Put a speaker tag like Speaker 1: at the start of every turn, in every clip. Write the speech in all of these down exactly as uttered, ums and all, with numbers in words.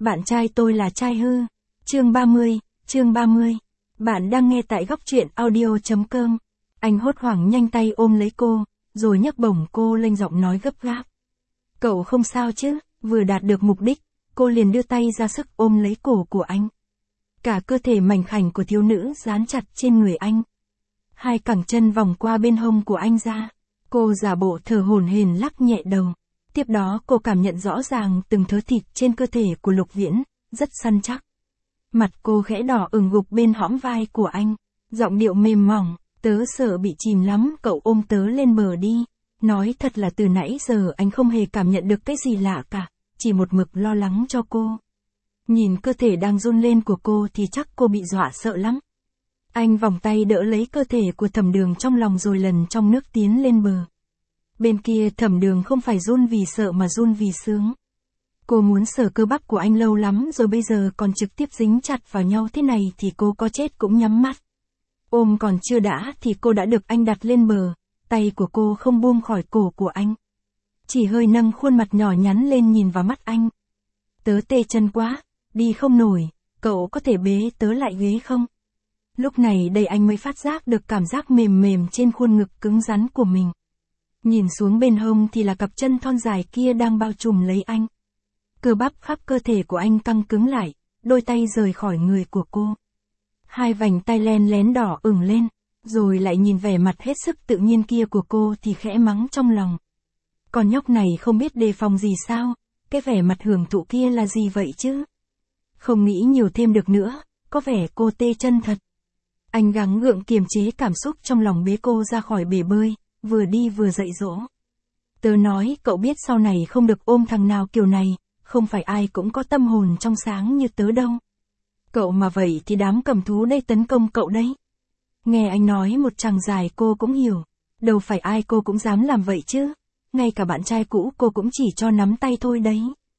Speaker 1: Bạn trai tôi là trai hư. Chương ba mươi, chương ba mươi. Bạn đang nghe tại góc truyện audio.com. Anh hốt hoảng nhanh tay ôm lấy cô, rồi nhấc bổng cô lên, giọng nói gấp gáp. Cậu không sao chứ? Vừa đạt được mục đích, cô liền đưa tay ra sức ôm lấy cổ của anh. Cả cơ thể mảnh khảnh của thiếu nữ dán chặt trên người anh. Hai cẳng chân vòng qua bên hông của anh ra. Cô giả bộ thở hổn hển lắc nhẹ đầu. Tiếp đó cô cảm nhận rõ ràng từng thớ thịt trên cơ thể của Lục Viễn, rất săn chắc. Mặt cô khẽ đỏ ửng gục bên hõm vai của anh, giọng điệu mềm mỏng, tớ sợ bị chìm lắm, cậu ôm tớ lên bờ đi. Nói thật là từ nãy giờ anh không hề cảm nhận được cái gì lạ cả, chỉ một mực lo lắng cho cô. Nhìn cơ thể đang run lên của cô thì chắc cô bị dọa sợ lắm. Anh vòng tay đỡ lấy cơ thể của Thẩm Đường trong lòng rồi lần trong nước tiến lên bờ. Bên kia Thẩm Đường không phải run vì sợ mà run vì sướng. Cô muốn sờ cơ bắp của anh lâu lắm rồi, bây giờ còn trực tiếp dính chặt vào nhau thế này thì cô có chết cũng nhắm mắt. Ôm còn chưa đã thì cô đã được anh đặt lên bờ, tay của cô không buông khỏi cổ của anh. Chỉ hơi nâng khuôn mặt nhỏ nhắn lên nhìn vào mắt anh. Tớ tê chân quá, đi không nổi, cậu có thể bế tớ lại ghế không? Lúc này đây anh mới phát giác được cảm giác mềm mềm trên khuôn ngực cứng rắn của mình. Nhìn xuống bên hông thì là cặp chân thon dài kia đang bao trùm lấy anh. Cơ bắp khắp cơ thể của anh căng cứng lại, đôi tay rời khỏi người của cô. Hai vành tay len lén đỏ ửng lên, rồi lại nhìn vẻ mặt hết sức tự nhiên kia của cô thì khẽ mắng trong lòng. Con nhóc này không biết đề phòng gì sao, cái vẻ mặt hưởng thụ kia là gì vậy chứ? Không nghĩ nhiều thêm được nữa, có vẻ cô tê chân thật. Anh gắng gượng kiềm chế cảm xúc trong lòng, bế cô ra khỏi bể bơi, vừa đi vừa dạy dỗ. Tớ nói cậu biết sau này không được ôm thằng nào kiểu này, không phải ai cũng có tâm hồn trong sáng như tớ đâu. Cậu mà vậy thì đám cầm thú đây tấn công cậu đấy. Nghe anh nói một tràng dài cô cũng hiểu, đâu phải ai cô cũng dám làm vậy chứ, ngay cả bạn trai cũ cô cũng chỉ cho nắm tay thôi đấy.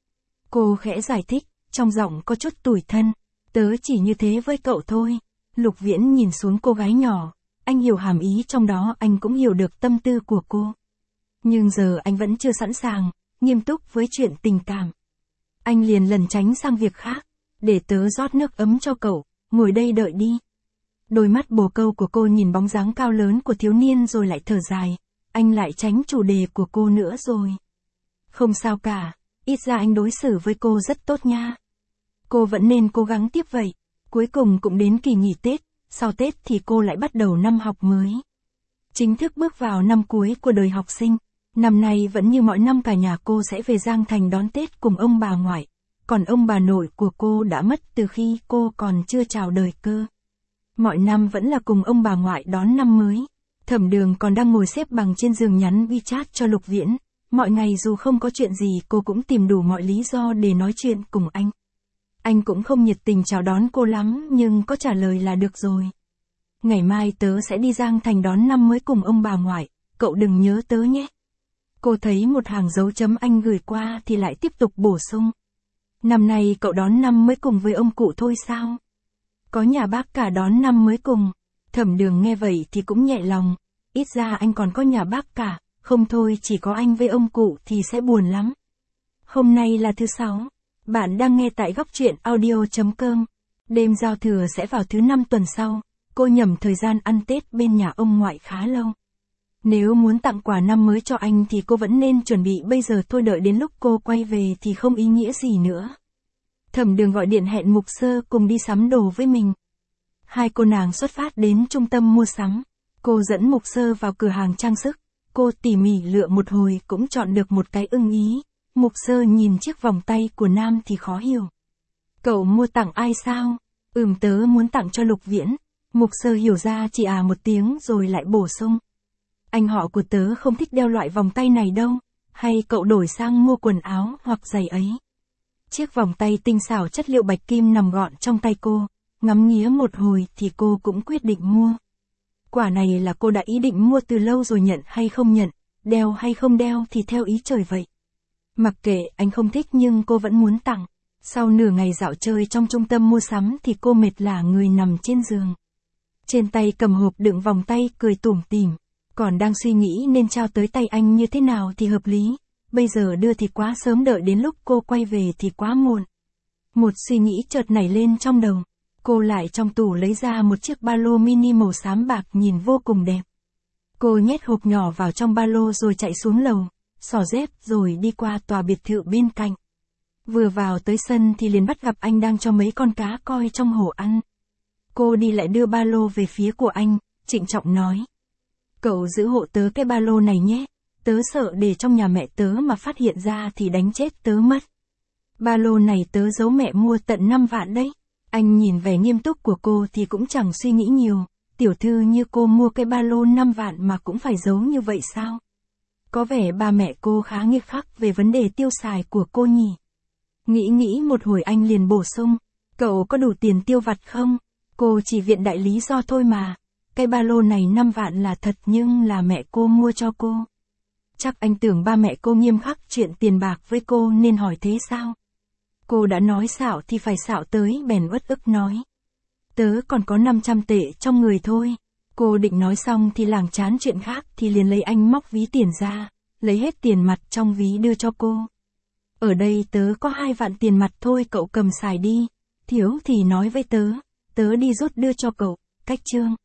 Speaker 1: Cô khẽ giải thích, trong giọng có chút tủi thân, tớ chỉ như thế với cậu thôi. Lục Viễn nhìn xuống cô gái nhỏ, anh hiểu hàm ý trong đó, anh cũng hiểu được tâm tư của cô. Nhưng giờ anh vẫn chưa sẵn sàng, nghiêm túc với chuyện tình cảm. Anh liền lẩn tránh sang việc khác, để tớ rót nước ấm cho cậu, ngồi đây đợi đi. Đôi mắt bồ câu của cô nhìn bóng dáng cao lớn của thiếu niên rồi lại thở dài, anh lại tránh chủ đề của cô nữa rồi. Không sao cả, ít ra anh đối xử với cô rất tốt nha. Cô vẫn nên cố gắng tiếp vậy. Cuối cùng cũng đến kỳ nghỉ Tết, sau Tết thì cô lại bắt đầu năm học mới. Chính thức bước vào năm cuối của đời học sinh, năm nay vẫn như mọi năm cả nhà cô sẽ về Giang Thành đón Tết cùng ông bà ngoại, còn ông bà nội của cô đã mất từ khi cô còn chưa chào đời cơ. Mọi năm vẫn là cùng ông bà ngoại đón năm mới. Thẩm Đường còn đang ngồi xếp bằng trên giường nhắn WeChat cho Lục Viễn, mọi ngày dù không có chuyện gì cô cũng tìm đủ mọi lý do để nói chuyện cùng anh. Anh cũng không nhiệt tình chào đón cô lắm nhưng có trả lời là được rồi. Ngày mai tớ sẽ đi Giang Thành đón năm mới cùng ông bà ngoại, cậu đừng nhớ tớ nhé. Cô thấy một hàng dấu chấm anh gửi qua thì lại tiếp tục bổ sung. Năm nay cậu đón năm mới cùng với ông cụ thôi sao? Có nhà bác cả đón năm mới cùng. Thẩm Đường nghe vậy thì cũng nhẹ lòng, ít ra anh còn có nhà bác cả, không thôi chỉ có anh với ông cụ thì sẽ buồn lắm. Hôm nay là thứ sáu. Bạn đang nghe tại góc truyện audio.com. Đêm giao thừa sẽ vào thứ năm tuần sau, cô nhẩm thời gian ăn Tết bên nhà ông ngoại khá lâu. Nếu muốn tặng quà năm mới cho anh thì cô vẫn nên chuẩn bị bây giờ thôi, đợi đến lúc cô quay về thì không ý nghĩa gì nữa. Thẩm Đường gọi điện hẹn Mục Sơ cùng đi sắm đồ với mình. Hai cô nàng xuất phát đến trung tâm mua sắm. Cô dẫn Mục Sơ vào cửa hàng trang sức. Cô tỉ mỉ lựa một hồi cũng chọn được một cái ưng ý. Mục Sơ nhìn chiếc vòng tay của nam thì khó hiểu. Cậu mua tặng ai sao? Ừm, tớ muốn tặng cho Lục Viễn. Mục Sơ hiểu ra chỉ à một tiếng rồi lại bổ sung. Anh họ của tớ không thích đeo loại vòng tay này đâu. Hay cậu đổi sang mua quần áo hoặc giày ấy. Chiếc vòng tay tinh xảo chất liệu bạch kim nằm gọn trong tay cô. Ngắm nghía một hồi thì cô cũng quyết định mua. Quả này là cô đã ý định mua từ lâu rồi, nhận hay không nhận, đeo hay không đeo thì theo ý trời vậy. Mặc kệ anh không thích nhưng cô vẫn muốn tặng. Sau nửa ngày dạo chơi trong trung tâm mua sắm thì cô mệt lả người nằm trên giường. Trên tay cầm hộp đựng vòng tay cười tủm tỉm. Còn đang suy nghĩ nên trao tới tay anh như thế nào thì hợp lý. Bây giờ đưa thì quá sớm, đợi đến lúc cô quay về thì quá muộn. Một suy nghĩ chợt nảy lên trong đầu. Cô lại trong tủ lấy ra một chiếc ba lô mini màu xám bạc nhìn vô cùng đẹp. Cô nhét hộp nhỏ vào trong ba lô rồi chạy xuống lầu, xỏ dép rồi đi qua tòa biệt thự bên cạnh. Vừa vào tới sân thì liền bắt gặp anh đang cho mấy con cá coi trong hồ ăn. Cô đi lại đưa ba lô về phía của anh, trịnh trọng nói. Cậu giữ hộ tớ cái ba lô này nhé, tớ sợ để trong nhà mẹ tớ mà phát hiện ra thì đánh chết tớ mất. Ba lô này tớ giấu mẹ mua tận năm vạn đấy. Anh nhìn vẻ nghiêm túc của cô thì cũng chẳng suy nghĩ nhiều, tiểu thư như cô mua cái ba lô năm vạn mà cũng phải giấu như vậy sao? Có vẻ ba mẹ cô khá nghiêm khắc về vấn đề tiêu xài của cô nhỉ. Nghĩ nghĩ một hồi anh liền bổ sung, cậu có đủ tiền tiêu vặt không? Cô chỉ viện đại lý do thôi mà. Cái ba lô này năm vạn là thật nhưng là mẹ cô mua cho cô. Chắc anh tưởng ba mẹ cô nghiêm khắc chuyện tiền bạc với cô nên hỏi thế sao? Cô đã nói xạo thì phải xạo tới bèn uất ức nói. Tớ còn có năm trăm tệ trong người thôi. Cô định nói xong thì lảng chán chuyện khác thì liền lấy anh móc ví tiền ra, lấy hết tiền mặt trong ví đưa cho cô. Ở đây tớ có hai vạn tiền mặt thôi cậu cầm xài đi, thiếu thì nói với tớ, tớ đi rút đưa cho cậu, cách chương.